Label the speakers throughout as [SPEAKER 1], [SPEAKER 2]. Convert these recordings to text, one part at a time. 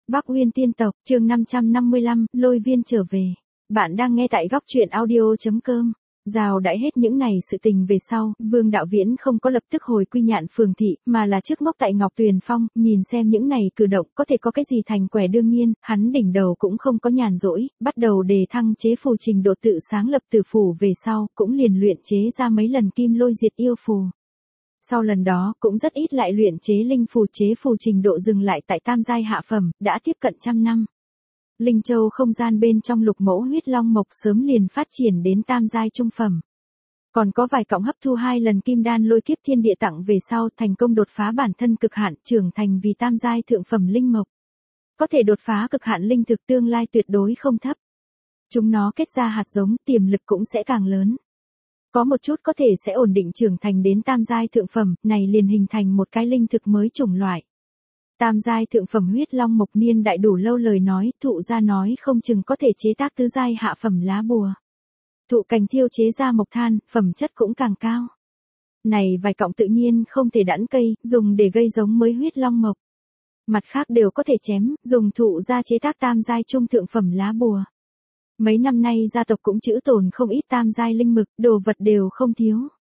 [SPEAKER 1] Bắc Uyên tiên tộc, chương 555, Lôi Viên trở về. Bạn đang nghe tại góc truyện audio.com. Rào đãi hết những này sự tình về sau, Vương Đạo Viễn không có lập tức hồi quy Nhạn Phường thị, mà là trước mốc tại Ngọc Tuyền Phong, nhìn xem những này cử động có thể có cái gì thành quẻ. Đương nhiên, hắn đỉnh đầu cũng không có nhàn rỗi, bắt đầu đề thăng chế phù trình độ, tự sáng lập tử phủ về sau, cũng liền luyện chế ra mấy lần kim lôi diệt yêu phù. Sau lần đó, cũng rất ít lại luyện chế linh phù, chế phù trình độ dừng lại tại tam giai hạ phẩm, đã tiếp cận 100 năm. Linh châu không gian bên trong lục mẫu huyết long mộc sớm liền phát triển đến tam giai trung phẩm. Còn có vài cọng hấp thu 2 lần kim đan lôi kiếp thiên địa tặng về sau, thành công đột phá bản thân cực hạn, trưởng thành vì tam giai thượng phẩm linh mộc. Có thể đột phá cực hạn linh thực, tương lai tuyệt đối không thấp. Chúng nó kết ra hạt giống, tiềm lực cũng sẽ càng lớn. Có một chút có thể sẽ ổn định trưởng thành đến tam giai thượng phẩm, này liền hình thành một cái linh thực mới chủng loại. Tam giai thượng phẩm huyết long mộc niên đại đủ lâu, lời nói, thụ ra nói không chừng có thể chế tác tứ giai hạ phẩm lá bùa. Thụ cành thiêu chế ra mộc than, phẩm chất cũng càng cao. Này vài cọng tự nhiên không thể đẵn cây, dùng để gây giống mới huyết long mộc. Mặt khác đều có thể chém, dùng thụ ra chế tác tam giai trung thượng phẩm lá bùa. Mấy năm nay gia tộc cũng trữ tồn không ít tam giai linh mực, đồ vật đều không thiếu.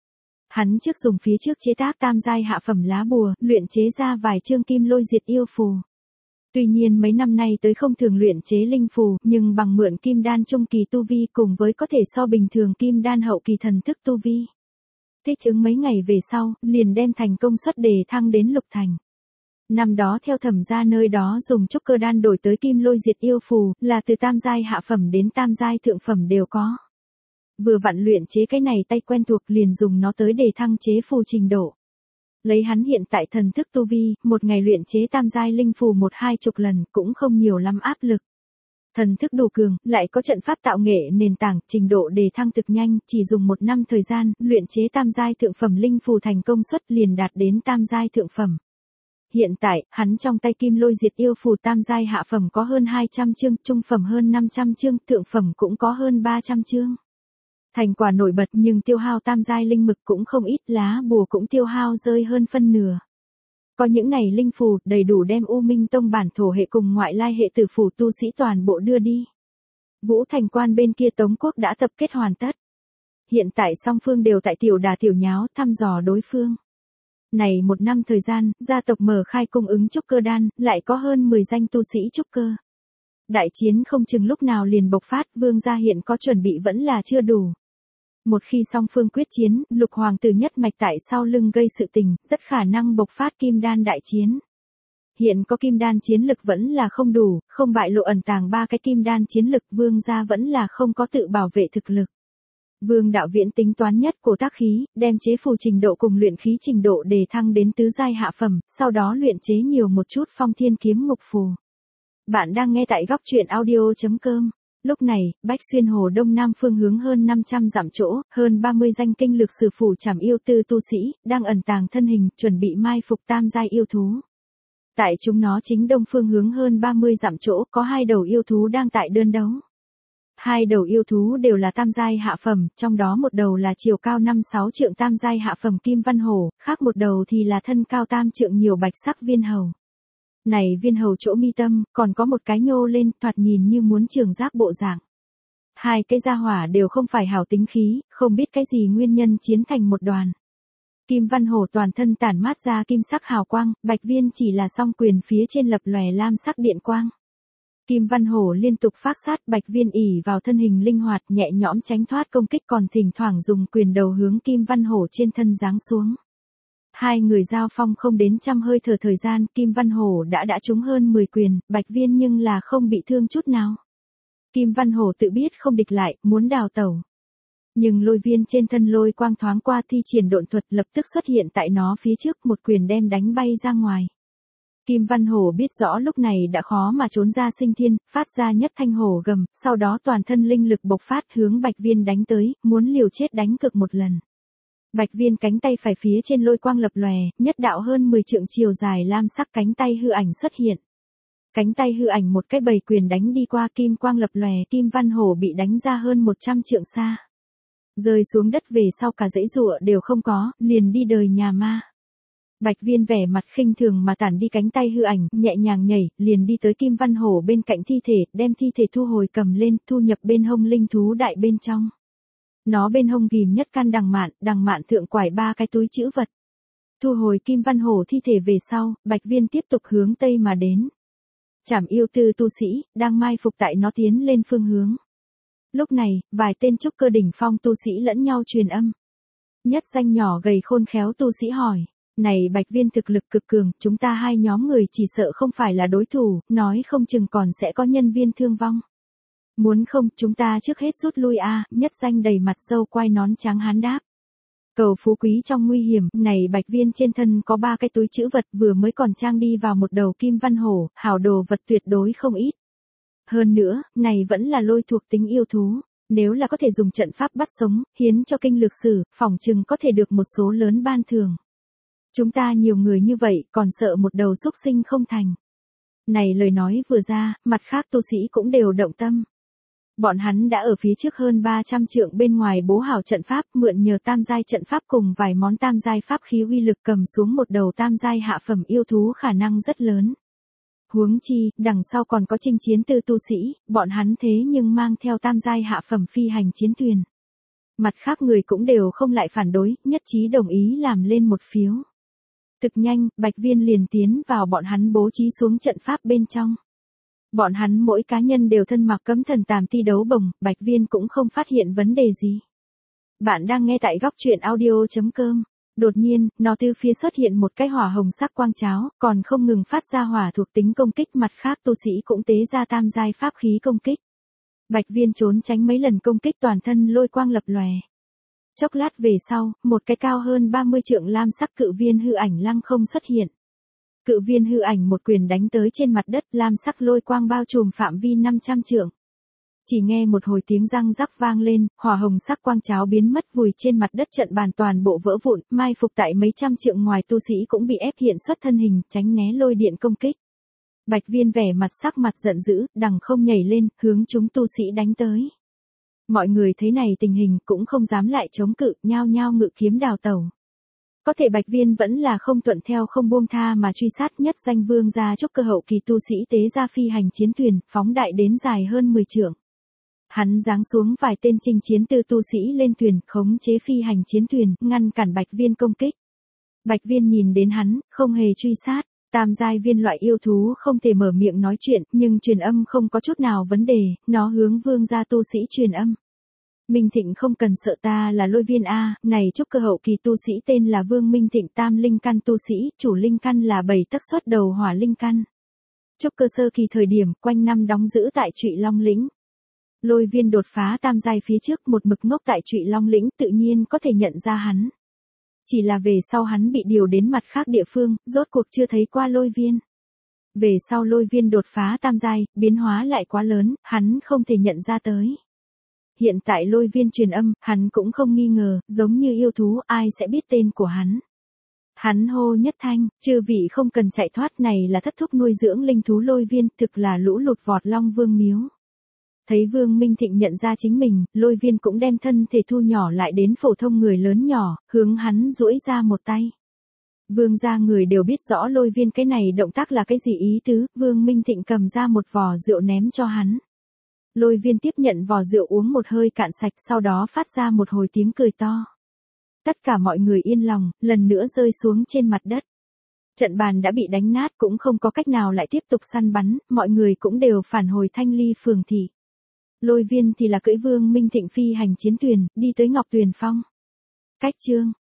[SPEAKER 1] Hắn trước dùng phía trước chế tác tam giai hạ phẩm lá bùa, luyện chế ra vài chương kim lôi diệt yêu phù. Tuy nhiên mấy năm nay tới không thường luyện chế linh phù, nhưng bằng mượn kim đan trung kỳ tu vi cùng với có thể so bình thường kim đan hậu kỳ thần thức tu vi. Thích ứng mấy ngày về sau, liền đem thành công suất đề thăng đến lục thành. Năm đó theo Thẩm gia nơi đó dùng trúc cơ đan đổi tới kim lôi diệt yêu phù, là từ tam giai hạ phẩm đến tam giai thượng phẩm đều có. Vừa vặn luyện chế cái này tay quen thuộc, liền dùng nó tới để thăng chế phù trình độ. Lấy hắn hiện tại thần thức tu vi, một ngày luyện chế tam giai linh phù 1-20 lần, cũng không nhiều lắm áp lực. Thần thức đủ cường, lại có trận pháp tạo nghệ nền tảng, trình độ đề thăng thực nhanh, chỉ dùng 1 năm thời gian, luyện chế tam giai thượng phẩm linh phù thành công suất liền đạt đến tam giai thượng phẩm. Hiện tại, hắn trong tay kim lôi diệt yêu phù tam giai hạ phẩm có hơn 200 chương, trung phẩm hơn 500 chương, thượng phẩm cũng có hơn 300 chương. Thành quả nổi bật, nhưng tiêu hao tam giai linh mực cũng không ít, lá bùa cũng tiêu hao rơi hơn phân nửa. Có những này linh phù, đầy đủ đem U Minh Tông bản thổ hệ cùng ngoại lai hệ tử phù tu sĩ toàn bộ đưa đi. Vũ Thành Quan bên kia Tống quốc đã tập kết hoàn tất. Hiện tại song phương đều tại tiểu đà tiểu nháo, thăm dò đối phương. Này 1 năm thời gian, gia tộc mở khai cung ứng trúc cơ đan, lại có hơn 10 danh tu sĩ trúc cơ. Đại chiến không chừng lúc nào liền bộc phát, Vương gia hiện có chuẩn bị vẫn là chưa đủ. Một khi song phương quyết chiến, Lục hoàng tử nhất mạch tại sau lưng gây sự tình, rất khả năng bộc phát kim đan đại chiến. Hiện có kim đan chiến lực vẫn là không đủ, không bại lộ ẩn tàng 3 cái kim đan chiến lực, Vương gia vẫn là không có tự bảo vệ thực lực. Vương Đạo Viễn tính toán nhất cổ tác khí, đem chế phù trình độ cùng luyện khí trình độ đề thăng đến tứ giai hạ phẩm, sau đó luyện chế nhiều một chút phong thiên kiếm ngục phù. Bạn đang nghe tại góc truyện audio.com. Lúc này, Bách Xuyên Hồ Đông Nam phương hướng hơn 500 dặm chỗ, hơn 30 danh kinh lực sử phủ trảm yêu tư tu sĩ, đang ẩn tàng thân hình, chuẩn bị mai phục tam giai yêu thú. Tại chúng nó chính đông phương hướng hơn 30 dặm chỗ, có 2 đầu yêu thú đang tại đơn đấu. 2 đầu yêu thú đều là tam giai hạ phẩm, trong đó một đầu là chiều cao 5-6 trượng tam giai hạ phẩm kim văn hổ, khác một đầu thì là thân cao tam trượng nhiều bạch sắc viên hầu. Này viên hầu chỗ mi tâm, còn có một cái nhô lên, thoạt nhìn như muốn trường giáp bộ dạng. 2 cái gia hỏa đều không phải hảo tính khí, không biết cái gì nguyên nhân chiến thành một đoàn. Kim văn hổ toàn thân tản mát ra kim sắc hào quang, bạch viên chỉ là song quyền phía trên lập lòe lam sắc điện quang. Kim văn hổ liên tục phác sát, bạch viên ỉ vào thân hình linh hoạt nhẹ nhõm tránh thoát công kích, còn thỉnh thoảng dùng quyền đầu hướng kim văn hổ trên thân giáng xuống. 2 người giao phong không đến 100 hơi thở thời gian, Kim Văn Hổ đã trúng hơn 10 quyền, bạch viên nhưng là không bị thương chút nào. Kim Văn Hổ tự biết không địch lại, muốn đào tẩu. Nhưng lôi viên trên thân lôi quang thoáng qua thi triển độn thuật, lập tức xuất hiện tại nó phía trước, một quyền đem đánh bay ra ngoài. Kim Văn Hổ biết rõ lúc này đã khó mà trốn ra sinh thiên, phát ra nhất thanh hổ gầm, sau đó toàn thân linh lực bộc phát hướng bạch viên đánh tới, muốn liều chết đánh cực một lần. Bạch viên cánh tay phải phía trên lôi quang lập lòe, nhất đạo hơn 10 trượng chiều dài lam sắc cánh tay hư ảnh xuất hiện. Cánh tay hư ảnh một cái bầy quyền đánh đi qua, kim quang lập lòe, Kim Văn Hổ bị đánh ra hơn 100 trượng xa. Rơi xuống đất về sau cả dãy rụa đều không có, liền đi đời nhà ma. Bạch Viên vẻ mặt khinh thường mà tản đi cánh tay hư ảnh, nhẹ nhàng nhảy, liền đi tới Kim Văn Hổ bên cạnh thi thể, đem thi thể thu hồi cầm lên, thu nhập bên hông linh thú đại bên trong. Nó bên hông ghim nhất căn đằng mạn thượng quải 3 cái túi trữ vật. Thu hồi Kim Văn Hổ thi thể về sau, Bạch Viên tiếp tục hướng tây mà đến. Trảm yêu tư tu sĩ, đang mai phục tại nó tiến lên phương hướng. Lúc này, vài tên trúc cơ đỉnh phong tu sĩ lẫn nhau truyền âm. Nhất danh nhỏ gầy khôn khéo tu sĩ hỏi. Này Bạch Viên thực lực cực cường, chúng ta hai nhóm người chỉ sợ không phải là đối thủ, nói không chừng còn sẽ có nhân viên thương vong. Muốn không, chúng ta trước hết rút lui a. Nhất danh đầy mặt râu quai nón trắng hán đáp. Cầu phú quý trong nguy hiểm, này Bạch Viên trên thân có 3 cái túi trữ vật vừa mới còn trang đi vào một đầu Kim Văn Hổ, hảo đồ vật tuyệt đối không ít. Hơn nữa, này vẫn là lôi thuộc tính yêu thú, nếu là có thể dùng trận pháp bắt sống, hiến cho kinh lược sử, phỏng chừng có thể được một số lớn ban thưởng. Chúng ta nhiều người như vậy, còn sợ một đầu xúc sinh không thành. Này lời nói vừa ra, mặt khác tu sĩ cũng đều động tâm. Bọn hắn đã ở phía trước hơn 300 trượng bên ngoài bố hảo trận pháp, mượn nhờ tam giai trận pháp cùng vài món tam giai pháp khí uy lực cầm xuống một đầu tam giai hạ phẩm yêu thú khả năng rất lớn. Huống chi, đằng sau còn có chinh chiến tư tu sĩ, bọn hắn thế nhưng mang theo tam giai hạ phẩm phi hành chiến thuyền. Mặt khác người cũng đều không lại phản đối, nhất trí đồng ý làm lên một phiếu. Thực nhanh, Bạch Viên liền tiến vào bọn hắn bố trí xuống trận pháp bên trong. Bọn hắn mỗi cá nhân đều thân mặc cấm thần tàm ti đấu bồng, Bạch Viên cũng không phát hiện vấn đề gì. Bạn đang nghe tại góc truyện audio.com. Đột nhiên, nó từ phía xuất hiện một cái hỏa hồng sắc quang cháo, còn không ngừng phát ra hỏa thuộc tính công kích, mặt khác tu sĩ cũng tế ra tam giai pháp khí công kích. Bạch Viên trốn tránh mấy lần công kích toàn thân lôi quang lập lòe. Chốc lát về sau, một cái cao hơn 30 trượng lam sắc cự viên hư ảnh lăng không xuất hiện. Cự viên hư ảnh một quyền đánh tới trên mặt đất, lam sắc lôi quang bao trùm phạm vi 500 trượng. Chỉ nghe một hồi tiếng răng rắc vang lên, hỏa hồng sắc quang cháo biến mất vùi trên mặt đất, trận bàn toàn bộ vỡ vụn, mai phục tại mấy trăm trượng ngoài tu sĩ cũng bị ép hiện xuất thân hình, tránh né lôi điện công kích. Bạch Viên vẻ mặt sắc mặt giận dữ, đằng không nhảy lên, hướng chúng tu sĩ đánh tới. Mọi người thấy này tình hình cũng không dám lại chống cự, nhao nhao ngự kiếm đào tẩu. Có thể Bạch Viên vẫn là không thuận theo không buông tha mà truy sát, nhất danh vương gia trúc cơ hậu kỳ tu sĩ tế ra phi hành chiến thuyền, phóng đại đến dài hơn 10 trượng. Hắn giáng xuống vài tên chinh chiến tư tu sĩ lên thuyền, khống chế phi hành chiến thuyền, ngăn cản Bạch Viên công kích. Bạch Viên nhìn đến hắn, không hề truy sát. Tam giai viên loại yêu thú không thể mở miệng nói chuyện, nhưng truyền âm không có chút nào vấn đề, nó hướng vương gia tu sĩ truyền âm. Minh Thịnh không cần sợ, ta là Lôi Viên a, này trúc cơ hậu kỳ tu sĩ tên là Vương Minh Thịnh, tam linh căn tu sĩ, chủ linh căn là 7 tấc xuất đầu hỏa linh căn. Trúc cơ sơ kỳ thời điểm, quanh năm đóng giữ tại Trụy Long lĩnh. Lôi Viên đột phá tam giai phía trước, một mực ngốc tại Trụy Long lĩnh, tự nhiên có thể nhận ra hắn. Chỉ là về sau hắn bị điều đến mặt khác địa phương, rốt cuộc chưa thấy qua Lôi Viên. Về sau Lôi Viên đột phá tam giai, biến hóa lại quá lớn, hắn không thể nhận ra tới. Hiện tại Lôi Viên truyền âm, hắn cũng không nghi ngờ, giống như yêu thú, ai sẽ biết tên của hắn. Hắn hô nhất thanh, chư vị không cần chạy thoát, này là thất thúc nuôi dưỡng linh thú Lôi Viên, thực là lũ lụt vọt Long Vương miếu. Thấy Vương Minh Thịnh nhận ra chính mình, Lôi Viên cũng đem thân thể thu nhỏ lại đến phổ thông người lớn nhỏ, hướng hắn duỗi ra một tay. Vương gia người đều biết rõ Lôi Viên cái này động tác là cái gì ý tứ, Vương Minh Thịnh cầm ra một vò rượu ném cho hắn. Lôi Viên tiếp nhận vò rượu uống một hơi cạn sạch, sau đó phát ra một hồi tiếng cười to. Tất cả mọi người yên lòng, lần nữa rơi xuống trên mặt đất. Trận bàn đã bị đánh nát, cũng không có cách nào lại tiếp tục săn bắn, mọi người cũng đều phản hồi Thanh Ly phường thị. Lôi Viên thì là cưỡi Vương Minh Thịnh phi hành chiến thuyền, đi tới Ngọc Tuyền Phong. Cách chương